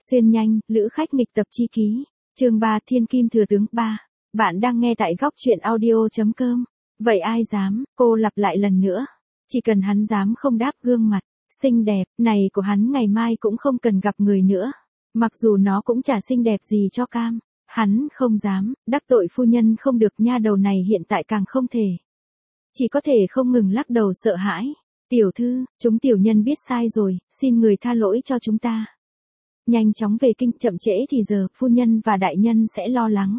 Xuyên nhanh, lữ khách nghịch tập chi ký. Chương 3 Thiên Kim Thừa Tướng 3. Bạn đang nghe tại góc truyện audio.com. Vậy ai dám, cô lặp lại lần nữa. Chỉ cần hắn dám không đáp gương mặt xinh đẹp này của hắn ngày mai cũng không cần gặp người nữa. Mặc dù nó cũng chả xinh đẹp gì cho cam. Hắn không dám, đắc tội phu nhân không được, nha đầu này hiện tại càng không thể. Chỉ có thể không ngừng lắc đầu sợ hãi. Tiểu thư, chúng tiểu nhân biết sai rồi, xin người tha lỗi cho chúng ta. Nhanh chóng về kinh, chậm trễ thì giờ phu nhân và đại nhân sẽ lo lắng.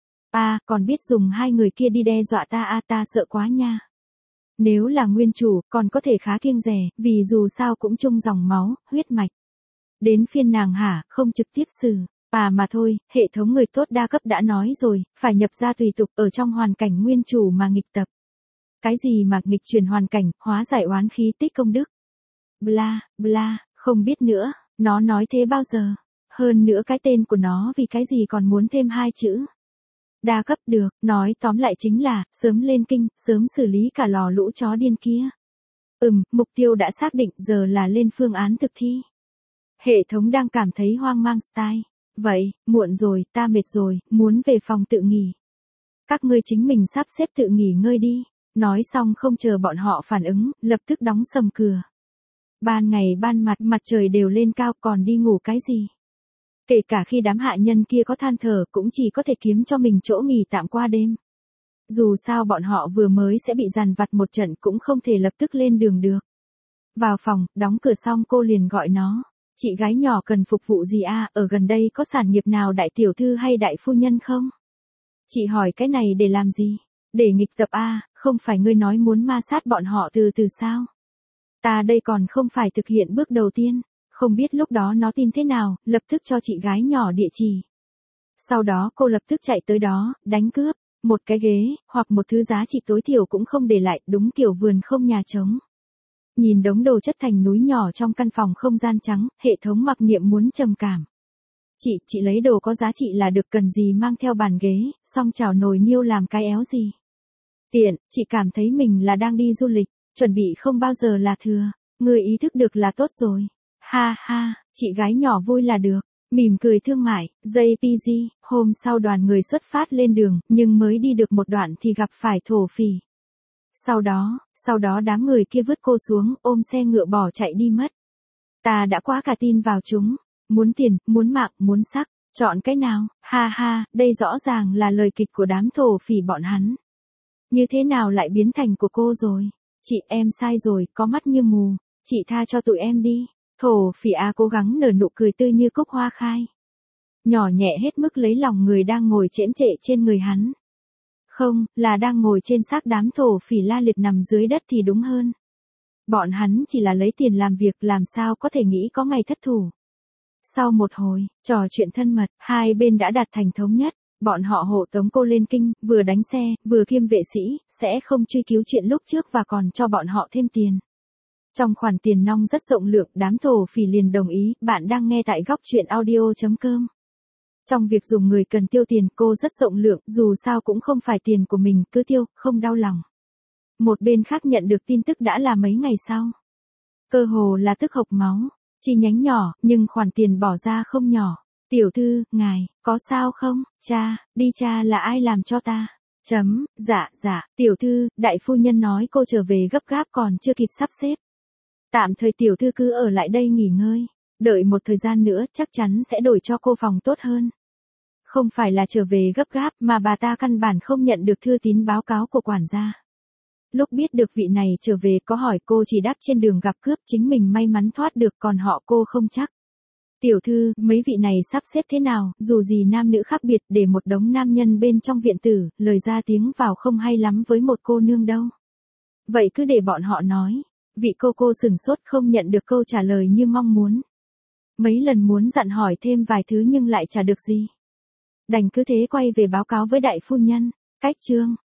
Còn biết dùng hai người kia đi đe dọa ta ta sợ quá nha. Nếu là nguyên chủ, còn có thể khá kiêng dè, vì dù sao cũng chung dòng máu, huyết mạch. Đến phiên nàng hả, không trực tiếp xử. Mà thôi, hệ thống người tốt đa cấp đã nói rồi, phải nhập ra tùy tục ở trong hoàn cảnh nguyên chủ mà nghịch tập. Cái gì mà nghịch chuyển hoàn cảnh, hóa giải oán khí tích công đức. Bla, bla, không biết nữa, nó nói thế bao giờ. Hơn nữa cái tên của nó vì cái gì còn muốn thêm hai chữ. Đa cấp được, nói tóm lại chính là, sớm lên kinh, sớm xử lý cả lò lũ chó điên kia. Mục tiêu đã xác định, giờ là lên phương án thực thi. Hệ thống đang cảm thấy hoang mang style. Vậy, muộn rồi, ta mệt rồi, muốn về phòng tự nghỉ. Các ngươi chính mình sắp xếp tự nghỉ ngơi đi. Nói xong không chờ bọn họ phản ứng, lập tức đóng sầm cửa. Ban ngày ban mặt trời đều lên cao, còn đi ngủ cái gì. Kể cả khi đám hạ nhân kia có than thở cũng chỉ có thể kiếm cho mình chỗ nghỉ tạm qua đêm. Dù sao bọn họ vừa mới sẽ bị dằn vặt một trận cũng không thể lập tức lên đường được. Vào phòng, đóng cửa xong cô liền gọi nó. Chị gái nhỏ cần phục vụ gì ở gần đây có sản nghiệp nào đại tiểu thư hay đại phu nhân không? Chị hỏi cái này để làm gì? Để nghịch tập không phải ngươi nói muốn ma sát bọn họ từ từ sao? Ta đây còn không phải thực hiện bước đầu tiên, không biết lúc đó nó tin thế nào, lập tức cho chị gái nhỏ địa chỉ. Sau đó cô lập tức chạy tới đó, đánh cướp, một cái ghế, hoặc một thứ giá trị tối thiểu cũng không để lại, đúng kiểu vườn không nhà trống. Nhìn đống đồ chất thành núi nhỏ trong căn phòng không gian trắng, hệ thống mặc niệm muốn trầm cảm. Chị lấy đồ có giá trị là được, cần gì mang theo bàn ghế, xong chảo nồi niêu làm cái éo gì. Tiện, chị cảm thấy mình là đang đi du lịch, chuẩn bị không bao giờ là thừa, người ý thức được là tốt rồi. Ha ha, chị gái nhỏ vui là được, mỉm cười thương mại, JPG, hôm sau đoàn người xuất phát lên đường, nhưng mới đi được một đoạn thì gặp phải thổ phỉ. Sau đó đám người kia vứt cô xuống, ôm xe ngựa bỏ chạy đi mất. Ta đã quá cả tin vào chúng, muốn tiền, muốn mạng, muốn sắc, chọn cái nào, ha ha, đây rõ ràng là lời kịch của đám thổ phỉ bọn hắn. Như thế nào lại biến thành của cô rồi? Chị, em sai rồi, có mắt như mù, chị tha cho tụi em đi. Thổ phỉ cố gắng nở nụ cười tươi như cúc hoa khai. Nhỏ nhẹ hết mức lấy lòng người đang ngồi chễm chệ trên người hắn. Không, là đang ngồi trên xác đám thổ phỉ la liệt nằm dưới đất thì đúng hơn. Bọn hắn chỉ là lấy tiền làm việc, làm sao có thể nghĩ có ngày thất thủ. Sau một hồi trò chuyện thân mật, hai bên đã đạt thành thống nhất. Bọn họ hộ tống cô lên kinh, vừa đánh xe, vừa kiêm vệ sĩ, sẽ không truy cứu chuyện lúc trước và còn cho bọn họ thêm tiền. Trong khoản tiền nong rất rộng lượng, đám thổ phỉ liền đồng ý. Bạn đang nghe tại góc truyện audio.com. Trong việc dùng người cần tiêu tiền, cô rất rộng lượng, dù sao cũng không phải tiền của mình, cứ tiêu, không đau lòng. Một bên khác nhận được tin tức đã là mấy ngày sau. Cơ hồ là tức hộc máu, chi nhánh nhỏ, nhưng khoản tiền bỏ ra không nhỏ. Tiểu thư, ngài, có sao không? Cha là ai làm cho ta? Dạ, tiểu thư, đại phu nhân nói cô trở về gấp gáp còn chưa kịp sắp xếp. Tạm thời tiểu thư cứ ở lại đây nghỉ ngơi, đợi một thời gian nữa chắc chắn sẽ đổi cho cô phòng tốt hơn. Không phải là trở về gấp gáp mà bà ta căn bản không nhận được thư tín báo cáo của quản gia. Lúc biết được vị này trở về có hỏi cô chỉ đáp trên đường gặp cướp, chính mình may mắn thoát được còn họ cô không chắc. Tiểu thư, mấy vị này sắp xếp thế nào, dù gì nam nữ khác biệt, để một đống nam nhân bên trong viện tử, lời ra tiếng vào không hay lắm với một cô nương đâu. Vậy cứ để bọn họ nói. Vị cô sửng sốt không nhận được câu trả lời như mong muốn. Mấy lần muốn dặn hỏi thêm vài thứ nhưng lại chả được gì. Đành cứ thế quay về báo cáo với đại phu nhân. Cách chương,